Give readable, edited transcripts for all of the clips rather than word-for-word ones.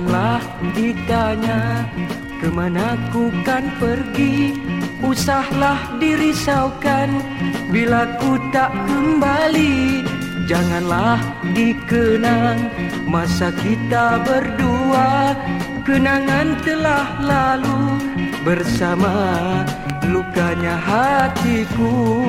Janganlah ditanya kemana ku kan pergi. Usahlah dirisaukan bila ku tak kembali. Janganlah dikenang masa kita berdua. Kenangan telah lalu bersama lukanya hatiku.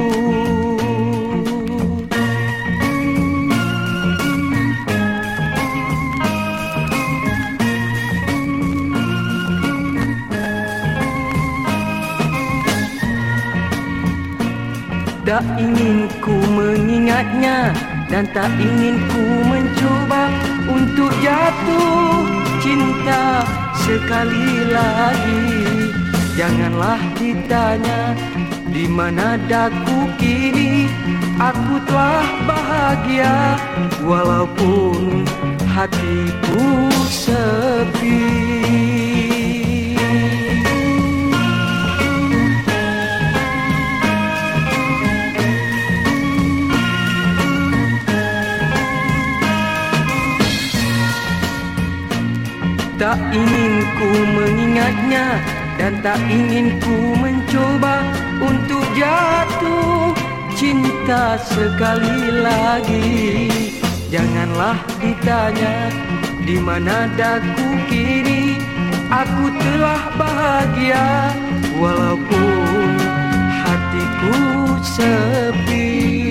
Tak ingin ku mengingatnya dan tak ingin ku mencoba untuk jatuh cinta sekali lagi. Janganlah ditanya di mana daku kini. Aku telah bahagia walaupun hatiku sepi. Tak ingin ku mengingatnya dan tak ingin ku mencoba untuk jatuh cinta sekali lagi. Janganlah ditanya di mana daku kini. Aku telah bahagia walaupun hatiku sepi.